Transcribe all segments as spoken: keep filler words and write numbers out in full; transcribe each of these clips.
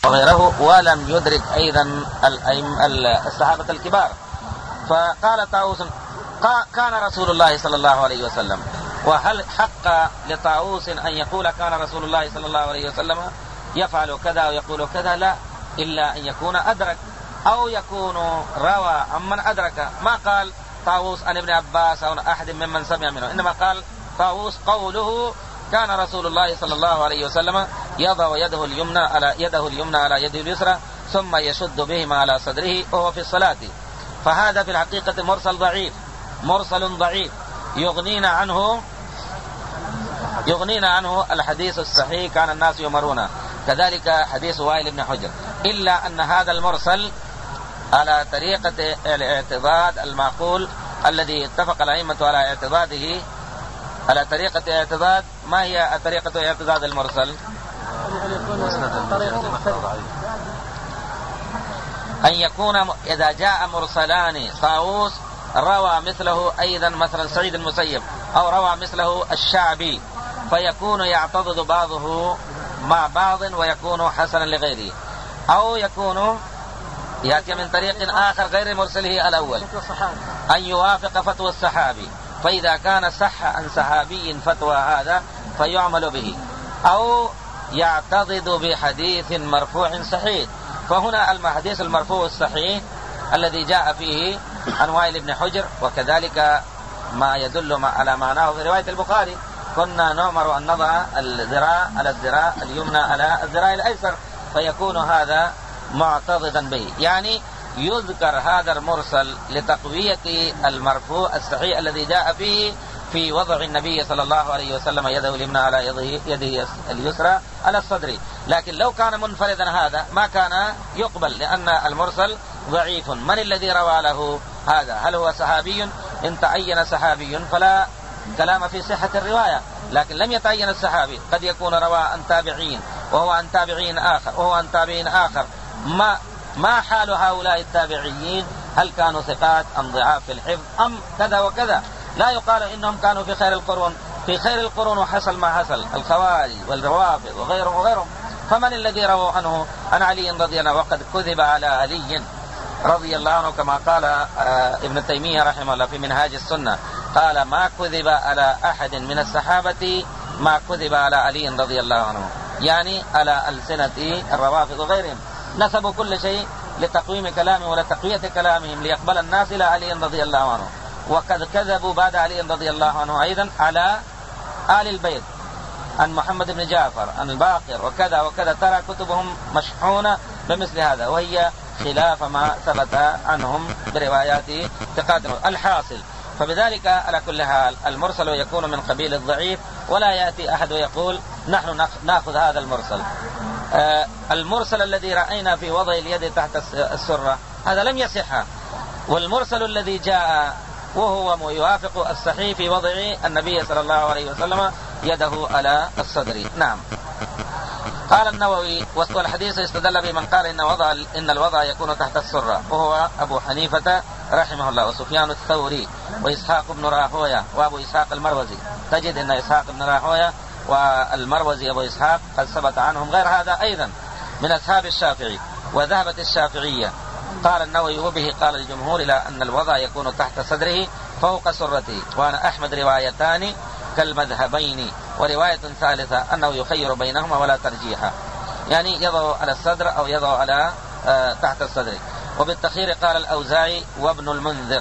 وغيره، ولم يدرك أيضا الصحابة الكبار. فقال طاووس: كان رسول الله صلى الله عليه وسلم. وهل حق لطاووس أن يقول كان رسول الله صلى الله عليه وسلم يفعل كذا ويقول كذا؟ لا، إلا أن يكون أدرك أو يكون روى عمن أدرك. ما قال طاووس عن ابن عباس أو أحد ممن سمع منه، إنما قال طاووس قوله كان رسول الله صلى الله عليه وسلم يضع يده اليمنى على يده اليمنى على يده اليسرى ثم يشد بهما على صدره وهو في الصلاة. فهذا في الحقيقة مرسل ضعيف، مرسل ضعيف يغنينا عنه يغنينا عنه الحديث الصحيح كان الناس يمرون، كذلك حديث وائل بن حجر. إلا أن هذا المرسل على طريقة الاعتضاد المعقول الذي اتفق الأئمة على اعتضاده، على طريقة اعتضاد. ما هي طريقة اعتضاد المرسل؟ أن يكون إذا جاء مرسلان طاووس روى مثله أيضا مثلا سعيد المسيب أو روى مثله الشعبي، فيكون يعتضد بعضه مع بعض ويكون حسنا لغيره، أو يكون يأتي من طريق آخر غير مرسله الأول أن يوافق فتوى الصحابي، فإذا كان صح عن صحابي فتوى هذا فيعمل به، أو يعتضد بحديث مرفوع صحيح. فهنا الحديث المرفوع الصحيح الذي جاء فيه عن وائل بن حجر، وكذلك ما يدل على معناه في رواية البخاري: كنا نؤمر أن نضع الذراع على الذراع اليمنى على الذراع الأيسر، فيكون هذا معتضدا به. يعني يذكر هذا المرسل لتقوية المرفوع الصحيح الذي جاء فيه في وضع النبي صلى الله عليه وسلم يده اليمنى على يده, يده اليسرى على الصدر. لكن لو كان منفردا هذا ما كان يقبل، لأن المرسل ضعيف. من الذي روى له هذا؟ هل هو صحابي؟ إن تعين صحابي فلا كلام في صحة الرواية، لكن لم يتعين الصحابي، قد يكون روى عن تابعين وهو عن تابعين آخر وهو عن تابعين آخر. ما ما حال هؤلاء التابعيين؟ هل كانوا ثقات أم ضعاف في الحفظ أم كذا وكذا؟ لا يقال إنهم كانوا في خير القرون. في خير القرون وحصل ما حصل، الخوارج والروافض وغيرهم وغيرهم. فمن الذي روى عنه عن علي رضي الله عنه؟ وقد كذب على علي رضي الله عنه كما قال ابن تيمية رحمه الله في منهاج السنة، قال: ما كذب على أحد من الصحابة ما كذب على علي رضي الله عنه، يعني على ألسنة الروافض وغيرهم. نسبوا كل شيء لتقويم كلامهم ولتقوية كلامهم ليقبل الناس إلى علي رضي الله عنه. وقد كذبوا بعد علي رضي الله عنه أيضا على آل البيت، عن محمد بن جعفر، عن الباقر وكذا وكذا. ترى كتبهم مشحونة بمثل هذا، وهي خلاف ما ثبت عنهم بروايات تقادم الحاصل. فبذلك على كل حال المرسل يكون من قبيل الضعيف، ولا يأتي أحد ويقول نحن نأخذ هذا المرسل. آه المرسل الذي رأينا في وضع اليد تحت السرة هذا لم يصح، والمرسل الذي جاء وهو يوافق الصحيح في وضع النبي صلى الله عليه وسلم يده على الصدر. نعم. قال النووي: وسط الحديث استدل بمن قال إن وضع إن الوضع يكون تحت السرة، وهو أبو حنيفة رحمه الله وسفيان الثوري وإسحاق بن راهوية وأبو إسحاق المروزي. تجد أن إسحاق بن راهوية والمروزي أبو إسحاق قد ثبت عنهم غير هذا أيضا من أصحاب الشافعي، وذهبت الشافعية. قال النووي: وبه قال الجمهور إلى أن الوضع يكون تحت صدره فوق سرته. وأنا أحمد روايتان كالمذهبين، ورواية ثالثة أنه يخير بينهما ولا ترجيح، يعني يضع على الصدر أو يضع على آه تحت الصدر. وبالتخيير قال الأوزاعي وابن المنذر.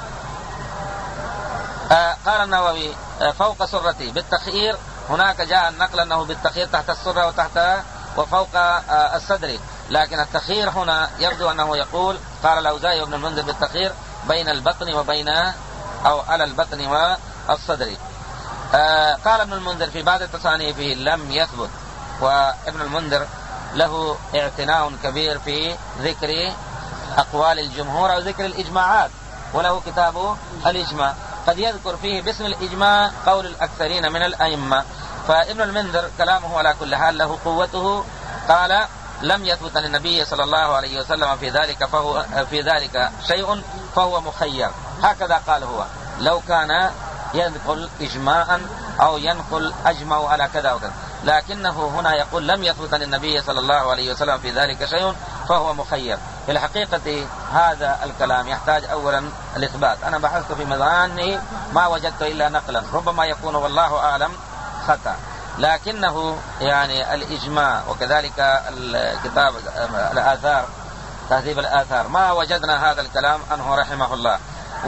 آه قال النووي آه فوق سرته بالتخيير. هناك جاء النقل أنه بالتخيير تحت السرة وتحت وفوق آه الصدر، لكن التخيير هنا يبدو أنه يقول قال الأوزاعي وابن المنذر بالتخيير بين البطن وبين أو على البطن والصدر. آه قال ابن المنذر في بعض تصانيفه لم يثبت، وابن المنذر له اعتناء كبير في ذكر أقوال الجمهور أو ذكر الإجماعات، وله كتابه الإجماع قد يذكر فيه باسم الإجماع قول الأكثرين من الأئمة. فابن المنذر كلامه على كل حال له قوته. قال: لم يثبت للنبي صلى الله عليه وسلم في ذلك فهو في ذلك شيء فهو مخير. هكذا قال هو، لو كان ينقل إجماعا أو ينقل أجمع على كذا وكذا. لكنه هنا يقول لم يثبت عن النبي صلى الله عليه وسلم في ذلك شيء فهو مخير. في الحقيقة هذا الكلام يحتاج أولا الإثبات. أنا بحثت في مظانه ما وجدت إلا نقلا، ربما يكون والله أعلم خطأ، لكنه يعني الإجماع وكذلك الكتاب الآثار تهذيب الآثار ما وجدنا هذا الكلام عنه رحمه الله.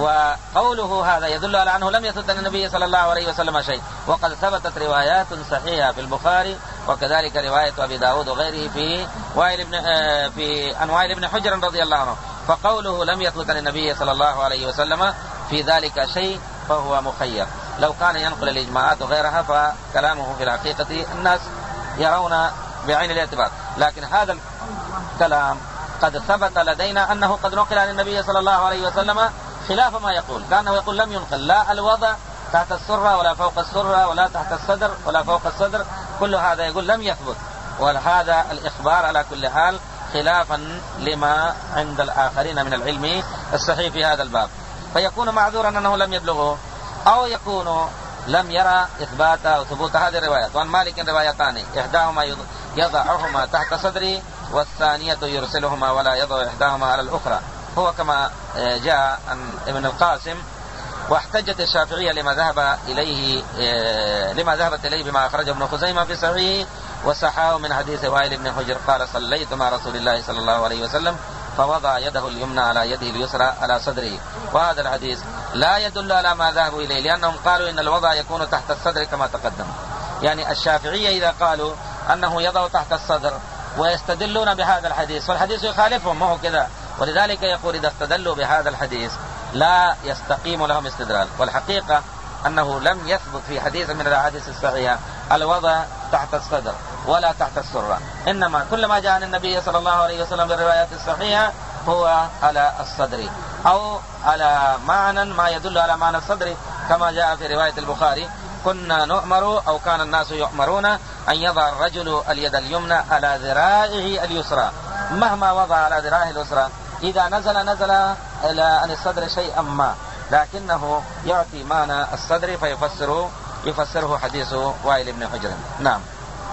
وقوله هذا يدل على أنه لم يثبت عن النبي صلى الله عليه وسلم شيء، وقد ثبتت روايات صحيحة في البخاري وكذلك رواية أبي داود وغيره في وائل بن في عن وائل بن حجر رضي الله عنه. فقوله لم يثبت عن النبي صلى الله عليه وسلم في ذلك شيء فهو مخير. لو كان ينقل الإجماعات وغيرها فكلامه في الحقيقة الناس يرون بعين الاعتبار، لكن هذا الكلام قد ثبت لدينا أنه قد نقل عن النبي صلى الله عليه وسلم خلاف ما يقول، كأنه يقول لم ينقل لا الوضع تحت السرة ولا فوق السرة ولا تحت الصدر ولا فوق الصدر، كل هذا يقول لم يثبت. وهذا الإخبار على كل حال خلافا لما عند الآخرين من العلم الصحيح في هذا الباب، فيكون معذورا أنه لم يبلغه، أو يكون لم يرى إثبات أو ثبوت هذه الروايات. وعن مالك روايتان، إحداهما يضعهما تحت صدره والثانية يرسلهما ولا يضع إحداهما على الأخرى، هو كما جاء عن ابن القاسم. واحتجت الشافعية لما ذهب إليه لما ذهبت إليه بما أخرجه ابن خزيمة في صحيحه وصححه من حديث وائل بن حجر قال صليت مع رسول الله صلى الله عليه وسلم فوضع يده اليمنى على يده اليسرى على صدره. وهذا الحديث لا يدل على ما ذهبوا إليه، لأنهم قالوا إن الوضع يكون تحت الصدر كما تقدم. يعني الشافعية إذا قالوا أنه يضع تحت الصدر ويستدلون بهذا الحديث فالحديث يخالفهم، ما هو كذا. ولذلك يقول إذا استدلوا بهذا الحديث لا يستقيم لهم استدلال. والحقيقة أنه لم يثبت في حديث من الأحاديث الصحيحة الوضع تحت الصدر ولا تحت السرة، إنما كل ما جاء عن النبي صلى الله عليه وسلم بالروايات الصحيحة هو على الصدر أو على معنى ما يدل على معنى الصدر، كما جاء في رواية البخاري كنا نؤمر أو كان الناس يؤمرون أن يضع الرجل اليد اليمنى على ذراعه اليسرى، مهما وضع على ذراعه اليسرى إذا نزل نزل إلى عن الصدر شيئا ما، لكنه يعطي معنى الصدر فيفسره يفسره حديث وائل بن حجر. نعم.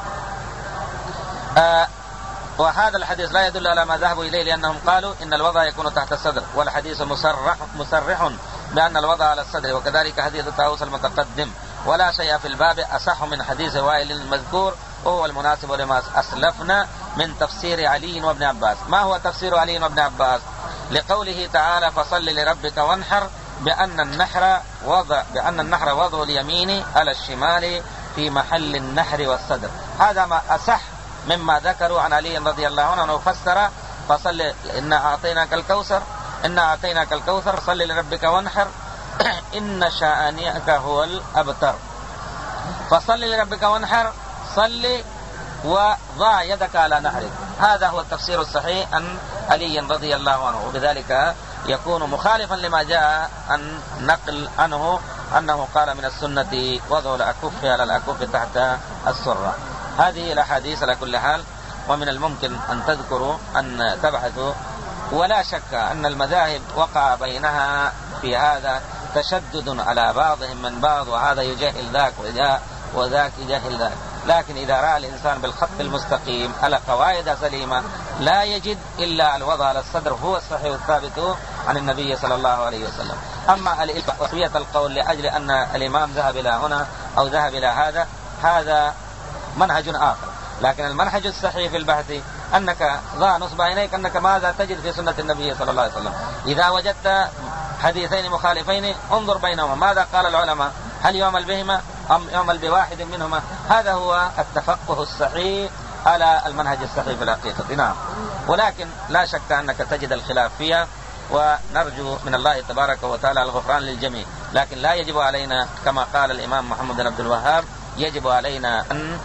آه وهذا الحديث لا يدل على ما ذهبوا إليه، لأنهم قالوا إن الوضع يكون تحت الصدر، والحديث مصرح مصرح بأن الوضع على الصدر، وكذلك حديث طاووس المتقدم. ولا شيء في الباب أصح من حديث وائل المذكور، وهو المناسب لما أسلفنا من تفسير علي وابن عباس. ما هو تفسير علي وابن عباس؟ لقوله تعالى فصل لربك وانحر، بأن النحر وضع بأن النحر وضع اليمين على الشمال في محل النحر والصدر. هذا ما أصح مما ذكروا عن علي رضي الله عنه أنه فسر فصل إنا أعطيناك الكوثر إنا أعطيناك الكوثر صل لربك وانحر إن شانئك هو الأبتر. فصل لربك وانحر، صل وضع يدك على نحرك، هذا هو التفسير الصحيح عن علي رضي الله عنه، وبذلك يكون مخالفا لما جاء عن نقل عنه أنه قال من السنة وضع الأكف على الأكف تحت السرة. هذه الأحاديث على كل حال، ومن الممكن أن تذكروا أن تبحثوا، ولا شك أن المذاهب وقع بينها في هذا تشدد على بعضهم من بعض، وهذا يجاهل ذاك وذاك يجاهل ذاك. لكن إذا رأى الإنسان بالخط المستقيم على قواعد سليمة لا يجد إلا الوضع على الصدر هو الصحيح الثابت عن النبي صلى الله عليه وسلم. أما الإلفاء القول لأجل أن الإمام ذهب إلى هنا أو ذهب إلى هذا، هذا منهج آخر. لكن المنهج الصحيح في البحث أنك ضع نصب عينيك أنك ماذا تجد في سنة النبي صلى الله عليه وسلم. إذا وجدت حديثين مخالفين انظر بينهما ماذا قال العلماء، هل يعمل بهما أم يعمل بواحد منهما. هذا هو التفقه الصحيح على المنهج الصحيح في الحقيقة. نعم. ولكن لا شك أنك تجد الخلاف فيها، ونرجو من الله تبارك وتعالى الغفران للجميع. لكن لا يجب علينا كما قال الإمام محمد بن عبد الوهاب يجب علينا أن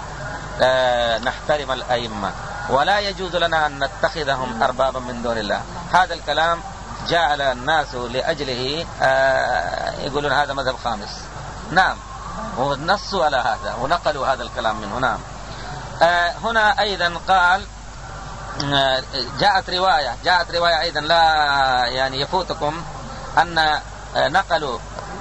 نحترم الأئمة، ولا يجوز لنا أن نتخذهم أربابا من دون الله. هذا الكلام جعل الناس لأجله يقولون هذا مذهب خامس. نعم، ونصوا على هذا ونقلوا هذا الكلام منه. نعم. هنا أيضا قال جاءت رواية جاءت رواية أيضا لا يعني يفوتكم أن نقلوا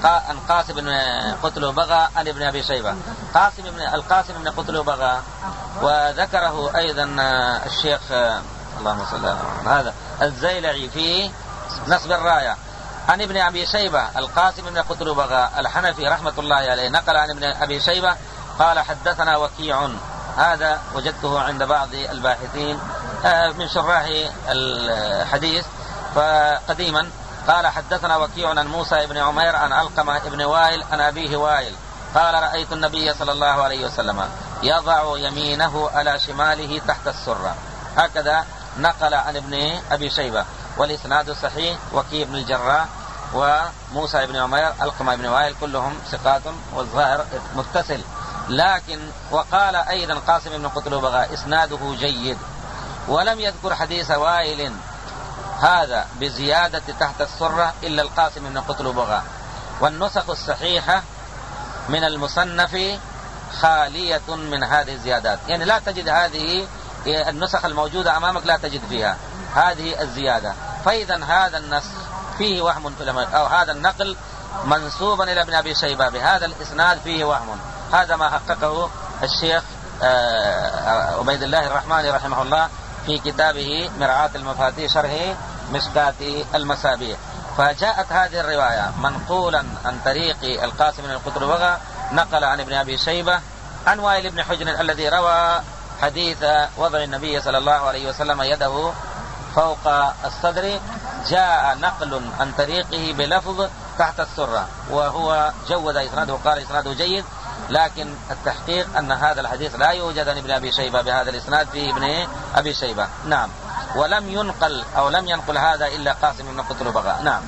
عن قاسم بن قتلبغة عن ابن أبي شيبة. قاسم بن القاسم بن قتلبغة وذكره أيضا الشيخ اللهم صل على هذا الزيلعي في نصب الراية عن ابن أبي شيبة. القاسم بن قتلبغة الحنفي رحمة الله عليه نقل عن ابن أبي شيبة قال حدثنا وكيع، هذا وجدته عند بعض الباحثين من شراح الحديث فقديما. قال حدثنا وكيع عن موسى بن عمير عن علقمة بن وائل عن أبيه وائل قال رأيت النبي صلى الله عليه وسلم يضع يمينه على شماله تحت السرة. هكذا نقل عن ابن أبي شيبة والإسناد صحيح. وكيع بن الجراح وموسى بن عمير علقمة بن وائل كلهم ثقات والظاهر متصل. لكن وقال أيضا قاسم بن قتلبغة إسناده جيد، ولم يذكر حديث وائل هذا بزيادة تحت السرة إلا القاسم بن قتلبغة. والنسخ الصحيحة من المصنف خالية من هذه الزيادات، يعني لا تجد هذه النسخ الموجودة أمامك لا تجد فيها هذه الزيادة. فإذا هذا النسخ فيه وهم في الأمر، أو هذا النقل منسوبا إلى ابن أبي شيبة بهذا الإسناد فيه وهم. هذا ما حققه الشيخ عبيد الله الرحماني رحمه الله في كتابه مرعاة المفاتيح شرح مشكاة المصابيح. فجاءت هذه الرواية منقولا عن طريق القاسم بن القتلبغة نقل عن ابن أبي شيبة عن وائل بن حجر الذي روى حديث وضع النبي صلى الله عليه وسلم يده فوق الصدر. جاء نقل عن طريقه بلفظ تحت السرة، وهو جود إسناده وقال إسناده جيد، لكن التحقيق أن هذا الحديث لا يوجد عن ابن أبي شيبة بهذا الإسناد في ابن أبي شيبة. نعم. ولم ينقل أو لم ينقل هذا إلا قاسم بن قتلبغة. نعم.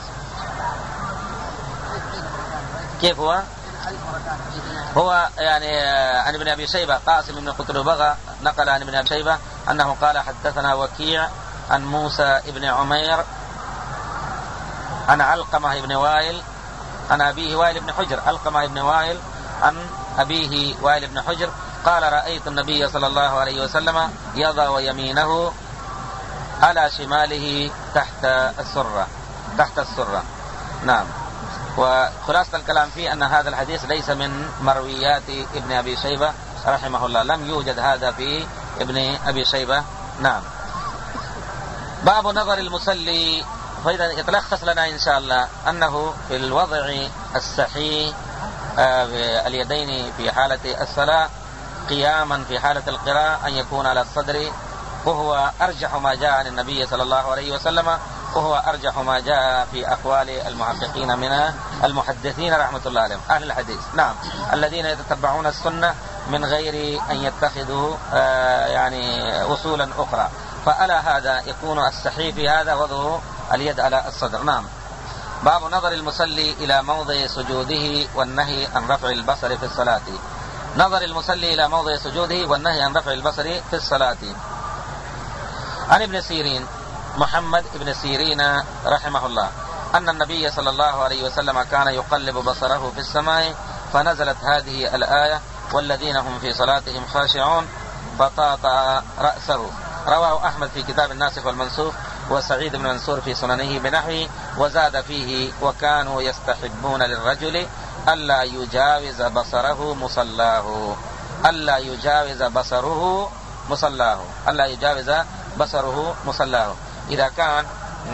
كيف هو؟ هو يعني عن ابن أبي شيبة قاسم بن قتلبغة نقل عن ابن أبي شيبة أنه قال حدثنا وكيع عن موسى بن عمير عن علقمة بن وائل عن أبيه وائل بن حجر. علقمة بن وائل عن أبيه وائل بن حجر قال رأيت النبي صلى الله عليه وسلم يضع يمينه على شماله تحت السرة تحت السرة. نعم. وخلاصة الكلام فيه أن هذا الحديث ليس من مرويات ابن أبي شيبة رحمه الله، لم يوجد هذا في ابن أبي شيبة. نعم. باب نظر المصلي. فإذا يتلخص لنا إن شاء الله أنه في الوضع الصحيح اليدين في حالة الصلاة قياما في حالة القراءة أن يكون على الصدر، وهو أرجح ما جاء عن النبي صلى الله عليه وسلم، وهو أرجح ما جاء في أقوال المحققين من المحدثين رحمة الله عليهم أهل الحديث. نعم. الذين يتتبعون السنة من غير أن يتخذوا يعني أصولا أخرى. فألا هذا يكون الصحيح في هذا وضع اليد على الصدر. نعم. باب نظر المصلي إلى موضع سجوده والنهي عن رفع البصر في الصلاة. نظر المصلي إلى موضع سجوده والنهي عن رفع البصر في الصلاة. عن ابن سيرين محمد ابن سيرين رحمه الله أن النبي صلى الله عليه وسلم كان يقلب بصره في السماء فنزلت هذه الآية والذين هم في صلاتهم خاشعون فطاطا رأسه. رواه أحمد في كتاب الناسخ والمنسوخ وسعيد بن منصور في سننه بنحوه، وزاد فيه وكانوا يستحبون للرجل ألا يجاوز بصره مصلاه ألا يجاوز بصره مصلاه ألا يجاوز بصره مصلاه. إذا كان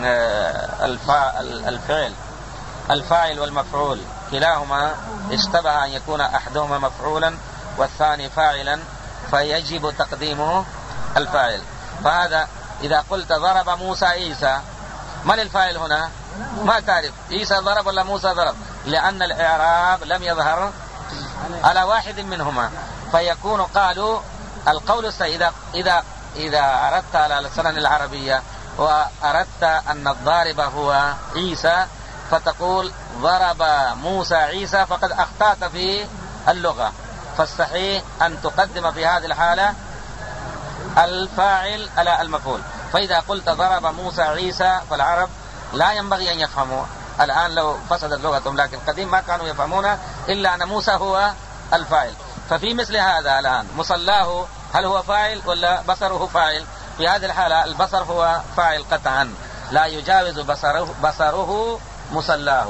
الفعل الفاعل والمفعول كلاهما اشتبه أن يكون أحدهما مفعولا والثاني فاعلا فيجب تقديمه الفاعل. فهذا إذا قلت ضرب موسى عيسى، من الفاعل هنا؟ ما تعرف عيسى ضرب ولا موسى ضرب، لأن الإعراب لم يظهر على واحد منهما، فيكون قالوا القول إذا إذا إذا أردت على السنن العربية وأردت أن الضارب هو عيسى فتقول ضرب موسى عيسى فقد أخطأت في اللغة، فالصحيح أن تقدم في هذه الحالة الفاعل على المفعول. فإذا قلت ضرب موسى عيسى فالعرب لا ينبغي أن يفهموا، الآن لو فسدت لغتهم، لكن قديم ما كانوا يفهمون إلا أن موسى هو الفاعل. ففي مثل هذا الآن مصلاه هل هو فاعل ولا بصره فاعل؟ في هذه الحالة البصر هو فاعل قطعا، لا يجاوز بصره, بصره مصلاه.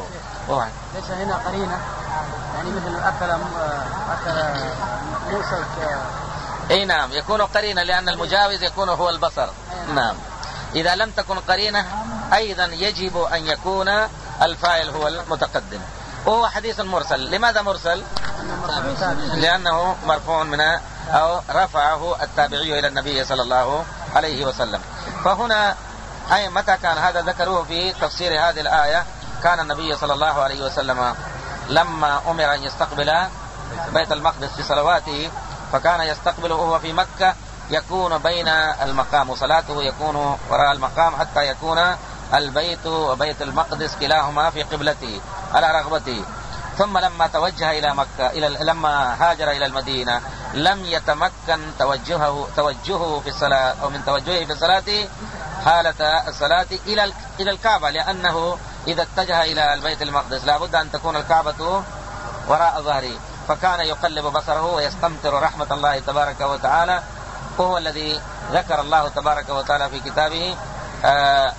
واحد. ليس هنا قرينة يعني مثل أكل أكل موسى. اي نعم يكون قرينة لأن المجاوز يكون هو البصر. نعم. إذا لم تكن قرينة أيضا يجب أن يكون الفاعل هو المتقدم. وهو حديث مرسل. لماذا مرسل؟ لأنه مرفوع من أو رفعه التابعي إلى النبي صلى الله عليه وسلم. فهنا أي متى كان هذا ذكروه في تفسير هذه الآية. كان النبي صلى الله عليه وسلم لما أمر أن يستقبل بيت المقدس في صلواته فكان يستقبله وهو في مكة يكون بين المقام وصلاته يكون وراء المقام حتى يكون البيت وبيت المقدس كلاهما في قبلته على رغبته. ثم لما توجه إلى مكة إلى لما هاجر إلى المدينة لم يتمكن توجهه توجهه في الصلاة أو من توجهه في الصلاة حالة الصلاة إلى إلى الكعبة لأنه إذا اتجه إلى البيت المقدس لابد أن تكون الكعبة وراء ظهره. فكان يقلب بصره ويستمطر رحمة الله تبارك وتعالى. وهو الذي ذكر الله تبارك وتعالى في كتابه آه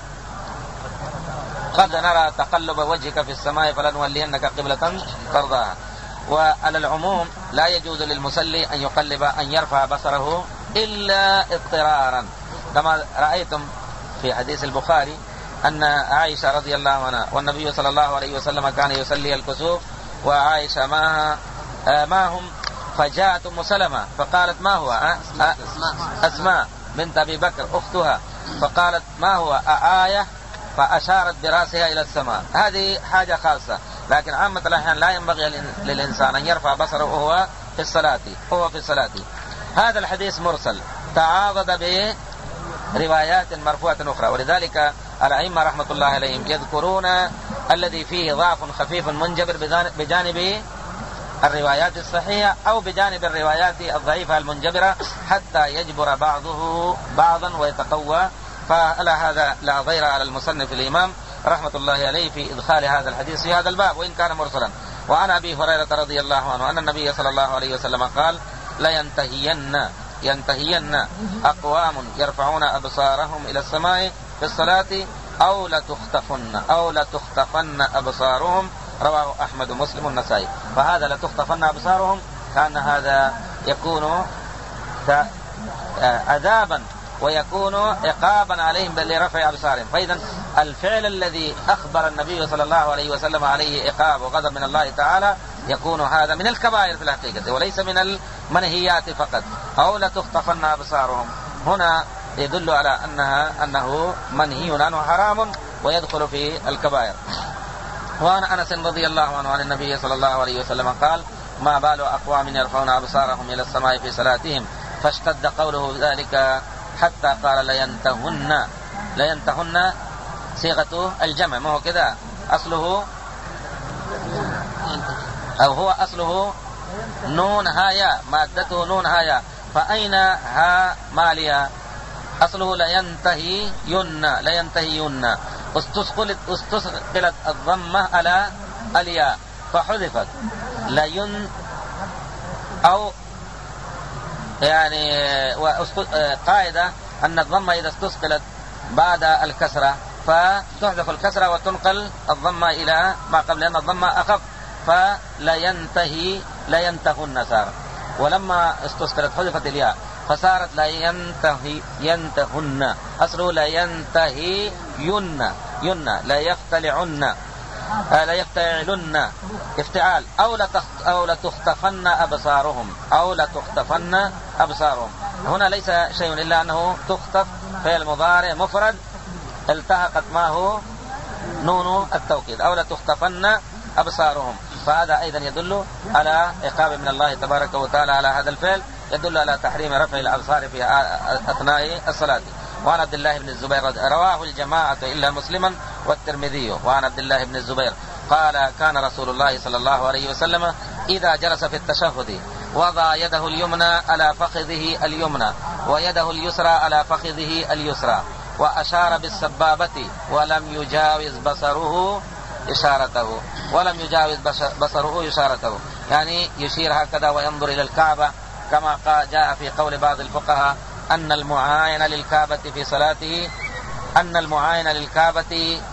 قد نرى تقلب وجهك في السماء فلنولينك قبلة ترضاها. وعلى العموم لا يجوز للمصلي أن يقلب أن يرفع بصره إلا اضطرارا كما رأيتم في حديث البخاري أن عائشة رضي الله عنها والنبي صلى الله عليه وسلم كان يصلي الكسوف وعائشة معها معهم فجاءت أم سلمة فقالت ما هو أه؟ أه؟ أسماء بنت أبي بكر أختها فقالت ما هو آية فأشارت برأسها إلى السماء. هذه حاجة خاصة لكن عامة الأحيان لا ينبغي للإنسان أن يرفع بصره وهو في الصلاة وهو في الصلاة. هذا الحديث مرسل تعاضد بروايات مرفوعة أخرى ولذلك الأئمة رحمة الله عليهم يذكرون الذي فيه ضعف خفيف منجبر بجانب الروايات الصحيحة أو بجانب الروايات الضعيفة المنجبرة حتى يجبر بعضه بعضا ويتقوى. فلا هذا لا ضير على المصنف الإمام رحمة الله عليه في إدخال هذا الحديث في هذا الباب وإن كان مرسلا. وعن أبي هريرة رضي الله عنه أن النبي صلى الله عليه وسلم قال لا ينتهين ينتهين أقوام يرفعون أبصارهم إلى السماء في الصلاة أو لتختفن أو لتختفن أبصارهم. رواه أحمد ومسلم والنسائي. فهذا لتختفن أبصارهم كان هذا يكون عذابا ويكون عقابا عليهم لرفع أبصارهم. فإذا الفعل الذي أخبر النبي صلى الله عليه وسلم عليه عقاب وغضب من الله تعالى يكون هذا من الكبائر في الحقيقة وليس من المنهيات فقط. أو لتختفن أبصارهم هنا يدل على أنها أنه منهي عنه حرام ويدخل في الكبائر. وعن أنس رضي الله عنه عن النبي صلى الله عليه وسلم قال ما بال أقوام يرفعون أبصارهم إلى السماء في صلاتهم فاشتد قوله ذلك حتى قال لينتهن لينتهن صيغة الجمع ما هو كذا أصله أو هو أصله نون هايا مادته نون هايا فأين ها ماليا أصله لينتهي ين لينتهي ين استثقلت استثقلت الضمة على الياء فحذفت لين أو يعني قاعدة أن الضمة إذا استثقلت بعد الكسرة فتحذف الكسرة وتنقل الضمة إلى ما قبل لأن الضمة أخف فلا ينتهي لا ينتهن صار ولما استثقلت حذفت الياء فصارت لا ينتهي ينتهن أصله لا ينتهي ين ين لا يفتلعن لا يفتعلن افتعال أو لتخت أو لتختفن أبصارهم أو لتختفن أبصارهم. هنا ليس شيء إلا أنه تختف فعل مضارع مفرد التحقت معه نون التوكيد أو لتختفن أبصارهم. فهذا أيضا يدل على عقاب من الله تبارك وتعالى على هذا الفعل يدل على تحريم رفع الأبصار في أثناء الصلاة. وعن عبد الله بن الزبير رواه الجماعة إلا مسلما والترمذي. وعن عبد الله بن الزبير قال كان رسول الله صلى الله عليه وسلم إذا جلس في التشهد وضع يده اليمنى على فخذه اليمنى ويده اليسرى على فخذه اليسرى وأشار بالسبابة ولم يجاوز بصره إشارته ولم يجاوز بصره إشارته يعني يشير هكذا وينظر إلى الكعبة كما جاء في قول بعض الفقهاء أن المعاين للكعبة في صلاته أن المعاين للكعبة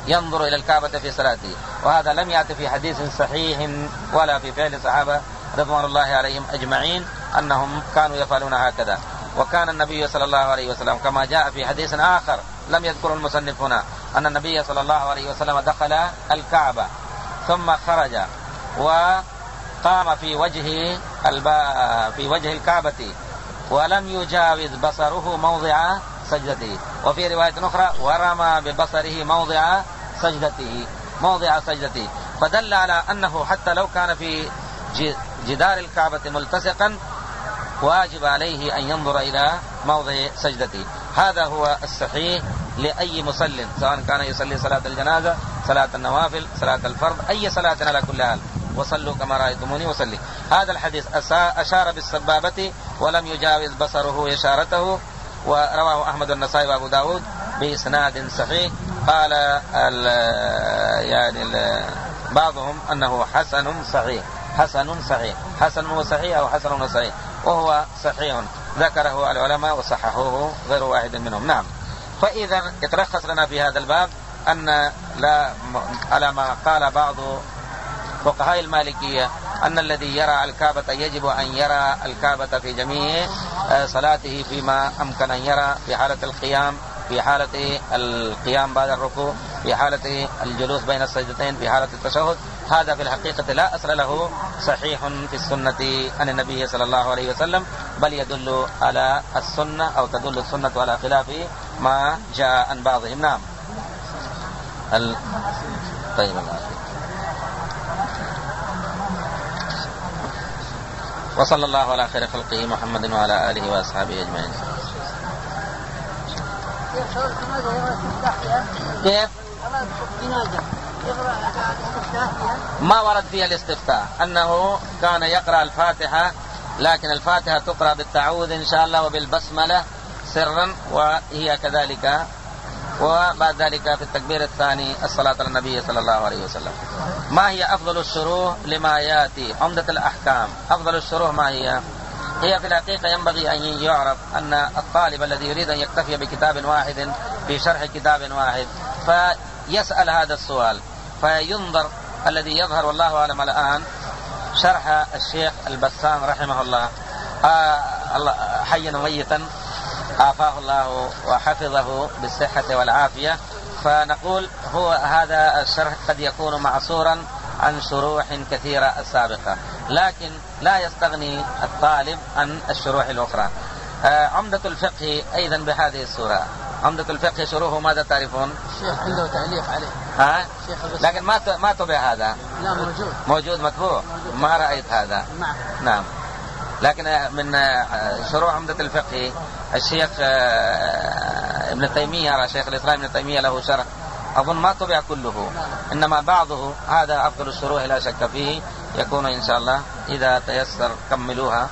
ينظر إلى الكعبة في صلاته. وهذا لم يأتي في حديث صحيح ولا في فعل الصحابة رضوان الله عليهم أجمعين أنهم كانوا يفعلون هكذا. وكان النبي صلى الله عليه وسلم كما جاء في حديث آخر لم يذكر المصنف هنا أن النبي صلى الله عليه وسلم دخل الكعبة ثم خرج وقام في وجه في وجه الكعبة ولم يجاوز بصره موضع سجدته. وفي رواية أخرى ورمى ببصره موضع سجدته موضع سجدته فدل على أنه حتى لو كان في جدار الكعبة ملتصقا واجب عليه أن ينظر إلى موضع سجدته. هذا هو الصحيح لأي مصل سواء كان يصلي صلاة الجنازة، صلاة النوافل، صلاة الفرض، أي صلاة على كل حال. وصلوا كما رأيتموني وصلي. هذا الحديث أشار بالسبابة ولم يجاوز بصره إشارته، ورواه أحمد والنسائي وأبو داود بإسناد صحيح. قال ال يعني ال بعضهم أنه حسن صحيح حسن صحيح حسن وصحيح أو حسن وصحيح، وهو صحيح ذكره العلماء وصححوه غير واحد منهم. نعم. فإذا يتلخص لنا في هذا الباب أن لا على ما قال بعض فقهاء المالكية أن الذي يرى الكعبة يجب أن يرى الكعبة في جميع صلاته فيما أمكن أن يرى، في حالة القيام، في حالة القيام بعد الركوع، في حالة الجلوس بين السجدتين، في حالة التشهد. هذا في الحقيقة لا أصل له صحيح في السنة عن النبي صلى الله عليه وسلم، بل يدل على السنة أو تدل السنة على خلاف ما جاء عن بعضهم. نعم. ال... طيب الله. وصلى الله على خير خلقه محمد وعلى آله وأصحابه أجمعين. كيف؟ ما ورد فيها الاستفتاء، أنه كان يقرأ الفاتحة، لكن الفاتحة تقرأ بالتعوذ إن شاء الله وبالبسملة سرا، وهي كذلك. وبعد ذلك في التكبير الثاني الصلاة على النبي صلى الله عليه وسلم. ما هي أفضل الشروح لما يأتي؟ عمدة الأحكام. أفضل الشروح ما هي؟ هي في الحقيقة ينبغي أن يعرف أن الطالب الذي يريد أن يكتفي بكتاب واحد في شرح كتاب واحد فيسأل هذا السؤال، فينظر الذي يظهر والله أعلم الآن شرح الشيخ البسام رحمه الله آه حيا وميتا عافاه الله وحفظه بالصحة والعافية. فنقول هو هذا الشرح قد يكون معصورا عن شروح كثيرة السابقة، لكن لا يستغني الطالب عن الشروح الأخرى. آه عمدة الفقه أيضا بهذه الصورة. عمدة الفقه شروحه ماذا تعرفون؟ الشيخ عنده تعليق عليه. ها؟ لكن ما ما تبع هذا. لا موجود. موجود مطبوع. ما رأيت هذا. نعم. نعم. لكن من شروح عمدة الفقه الشيخ ابن تيمية، شيخ الإسلام ابن تيمية له شرح أظن ما طبع كله، إنما بعضه. هذا أفضل الشروح لا شك فيه، يكون إن شاء الله إذا تيسر كملوها.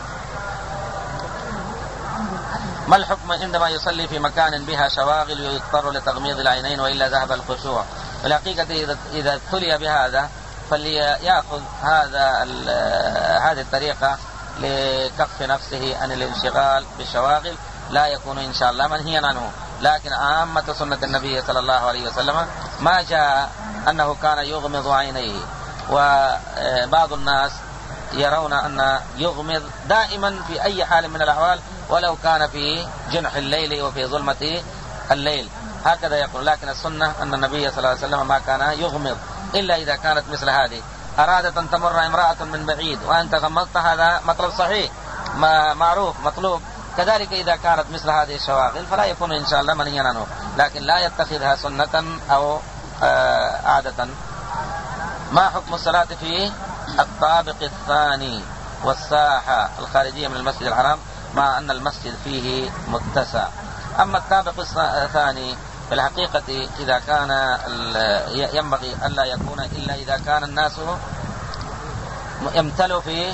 ما الحكم عندما يصلي في مكان بها شواغل ويضطر لتغميض العينين وإلا ذهب الخشوع؟ في الحقيقة إذا ابتلي بهذا فليأخذ هذا هذه الطريقة لكف نفسه عن الانشغال بالشواغل، لا يكون إن شاء الله منهيا عنه. لكن عامة سنة النبي صلى الله عليه وسلم ما جاء أنه كان يغمض عينيه، وبعض الناس يرون أن يغمض دائما في أي حال من الأحوال ولو كان في جنح الليل وفي ظلمة الليل، هكذا يقول. لكن السنة أن النبي صلى الله عليه وسلم ما كان يغمض إلا إذا كانت مثل هذه، أرادت أن تمر امرأة من بعيد وأنت غمضت، هذا مطلب صحيح ما معروف مطلوب. كذلك إذا كانت مثل هذه الشواغل فلا يكون إن شاء الله منهيا عنه، لكن لا يتخذها سنة أو آه عادة. ما حكم الصلاة في الطابق الثاني والساحة الخارجية من المسجد الحرام مع أن المسجد فيه متسع؟ أما الطابق الثاني في الحقيقة إذا كان ينبغي ألا يكون إلا إذا كان الناس يمتلوا في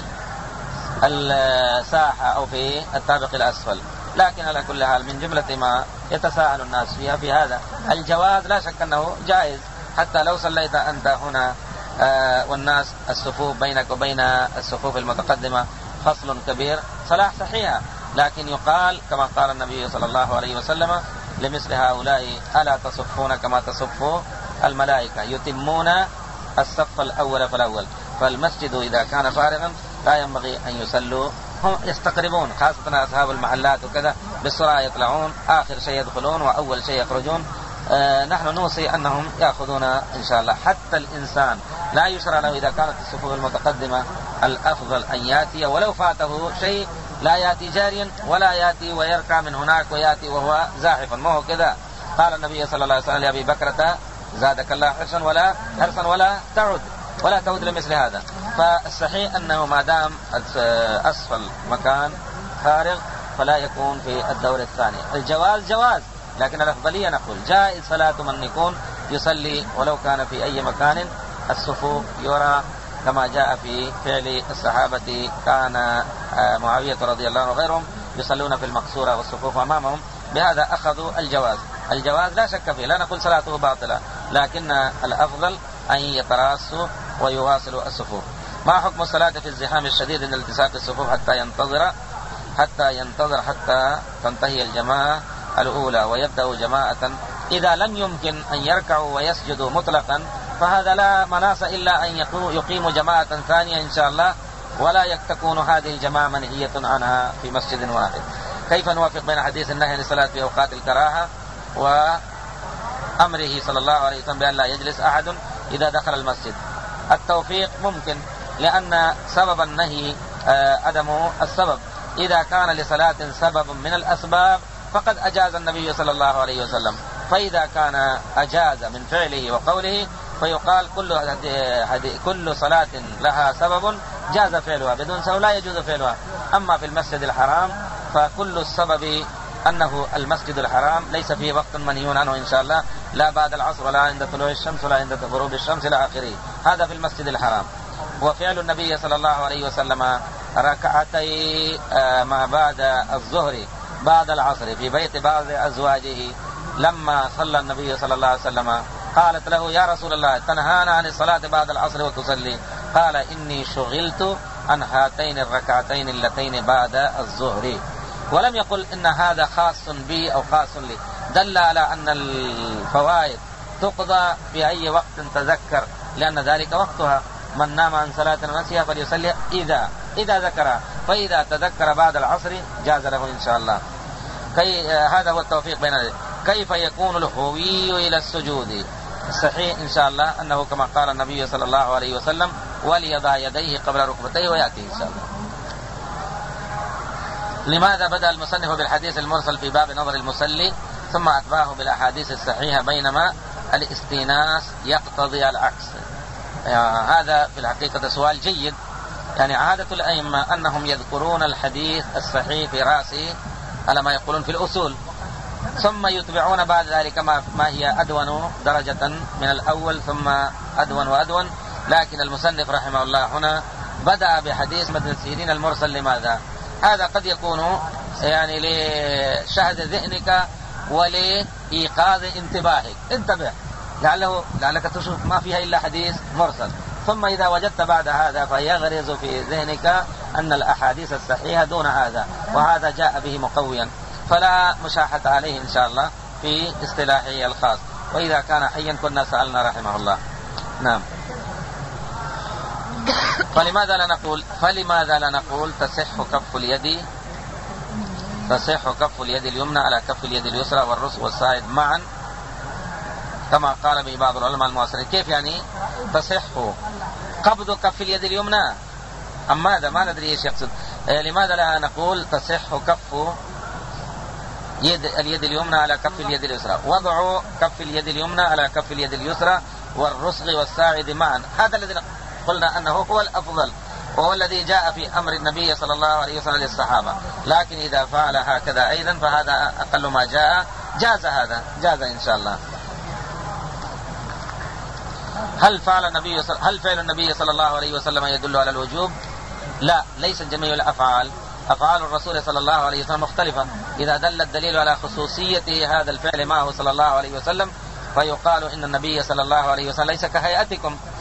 الساحة أو في الطابق الأسفل، لكن على كل حال من جملة ما يتساءل الناس فيها في هذا الجواز لا شك أنه جائز، حتى لو صليت أنت هنا آه والناس الصفوف بينك وبين الصفوف المتقدمة فصل كبير صلاة صحيحة، لكن يقال كما قال النبي صلى الله عليه وسلم لمثل هؤلاء ألا تصفون كما تصف الملائكة يتمون الصف الأول فالأول. فالمسجد إذا كان فارغا لا ينبغي أن يصلوا، هم يستقربون خاصة أصحاب المحلات وكذا بالسرعة يطلعون، آخر شيء يدخلون وأول شيء يخرجون. آه نحن نوصي أنهم يأخذون إن شاء الله. حتى الإنسان لا يشرع له إذا كانت الصفوف المتقدمة الأفضل أن يأتي ولو فاته شيء لا يأتي جاريا ولا يأتي ويركع من هناك ويأتي وهو زاحفا، ما هو كذا. قال النبي صلى الله عليه وسلم لأبي بكرة زادك الله حرصا ولا حرصا ولا تعد ولا تعود لمثل هذا. فالصحيح أنه ما دام أسفل مكان فارغ فلا يكون في الدور الثاني. الجواز جواز، لكن الأفضلية نقول جائز صلاة من يكون يصلي ولو كان في أي مكان الصفوف يرى، كما جاء في فعل الصحابة. كان معاوية رضي الله عنه وغيرهم يصلون في المقصورة والصفوف أمامهم، بهذا أخذوا الجواز. الجواز لا شك فيه، لا نقول صلاته باطلة، لكن الأفضل أن يتراصوا ويواصلوا الصفوف. ما حكم الصلاة في الزحام الشديد من التساق الصفوف حتى ينتظر حتى ينتظر حتى تنتهي الجماعة الأولى ويبدأ جماعة؟ إذا لم يمكن أن يركعوا ويسجدوا مطلقا فهذا لا مناص إلا أن يقيموا جماعة ثانية إن شاء الله، ولا تكون هذه الجماعة منهية عنها في مسجد واحد. كيف نوافق بين حديث النهي عن الصلاة في أوقات الكراهة وأمره صلى الله عليه وسلم بأن لا يجلس أحد إذا دخل المسجد؟ التوفيق ممكن، لأن سبب النهي عدم السبب. إذا كان لصلاة سبب من الأسباب فقد أجاز النبي صلى الله عليه وسلم، فإذا كان أجاز من فعله وقوله فيقال كل كل صلاة لها سبب جاز فعلها، بدون سبب لا يجوز فعلها. أما في المسجد الحرام فكل السبب أنه المسجد الحرام ليس فيه وقت منهي عنه إن شاء الله، لا بعد العصر ولا عند طلوع الشمس ولا عند غروب الشمس إلى آخره، هذا في المسجد الحرام. وفعل النبي صلى الله عليه وسلم ركعتي ما بعد الظهر بعد العصر في بيت بعض أزواجه، لما صلى النبي صلى الله عليه وسلم قالت له يا رسول الله تنهانا عن الصلاة بعد العصر وتصلي؟ قال إني شغلت عن هاتين الركعتين اللتين بعد الظهر. ولم يقل إن هذا خاص بي أو خاص لي، دل على أن الفوائد تقضى في أي وقت تذكر، لأن ذلك وقتها. من نام عن صلاة نسيها فليصلي إذا إذا ذكر، فإذا تذكر بعد العصر جاز له إن شاء الله. كي هذا هو التوفيق بين ذلك. كيف يكون الهوي إلى السجود؟ الصحيح إن شاء الله أنه كما قال النبي صلى الله عليه وسلم وليضع يديه قبل ركبتيه ويأتي إن شاء الله. لماذا بدأ المصنف بالحديث المرسل في باب نظر المصلي ثم أتبعه بالأحاديث الصحيحة بينما الاستئناس يقتضي العكس؟ يعني هذا في الحقيقة سؤال جيد. يعني عادة الأئمة أنهم يذكرون الحديث الصحيح في رأسه على ما يقولون في الأصول، ثم يتبعون بعد ذلك ما, ما هي أدون درجة من الأول ثم أدون وأدون. لكن المصنف رحمه الله هنا بدأ بحديث ابن سيرين المرسل. لماذا؟ هذا قد يكون يعني لشهد ذهنك ولإيقاظ انتباهك، انتبه لعله لعلك تشوف ما فيها إلا حديث مرسل، ثم إذا وجدت بعد هذا فيغرز في ذهنك أن الأحاديث الصحيحة دون هذا، وهذا جاء به مقويا، فلا مشاحة عليه إن شاء الله في اصطلاحه الخاص. وإذا كان حيا كنا سألنا رحمه الله. نعم. فلماذا لا نقول فلماذا لا نقول تصح كف اليد تصح كف اليد اليمنى على كف اليد اليسرى والرأس والساعد معا كما قال به بعض العلماء المعاصرين؟ كيف يعني تصح قبض كف اليد اليمنى؟ أما هذا ما ندري ايش يقصد. لماذا لا نقول تصح كف يد اليد اليمنى على كف اليد اليسرى، وضع كف اليد اليمنى على كف اليد اليسرى والرسغ والساعد معا؟ هذا الذي قلنا أنه هو الأفضل، وهو الذي جاء في أمر النبي صلى الله عليه وسلم للصحابة. لكن إذا فعل هكذا أيضا فهذا أقل ما جاء، جاز هذا جاز إن شاء الله. هل فعل النبي هل فعل النبي صلى الله عليه وسلم يدل على الوجوب؟ لا، ليس جميع الأفعال. أفعال الرسول صلى الله عليه وسلم مختلفة. إذا دل الدليل على خصوصيته هذا الفعل معه صلى الله عليه وسلم فيقال إن النبي صلى الله عليه وسلم ليس كهيئتكم،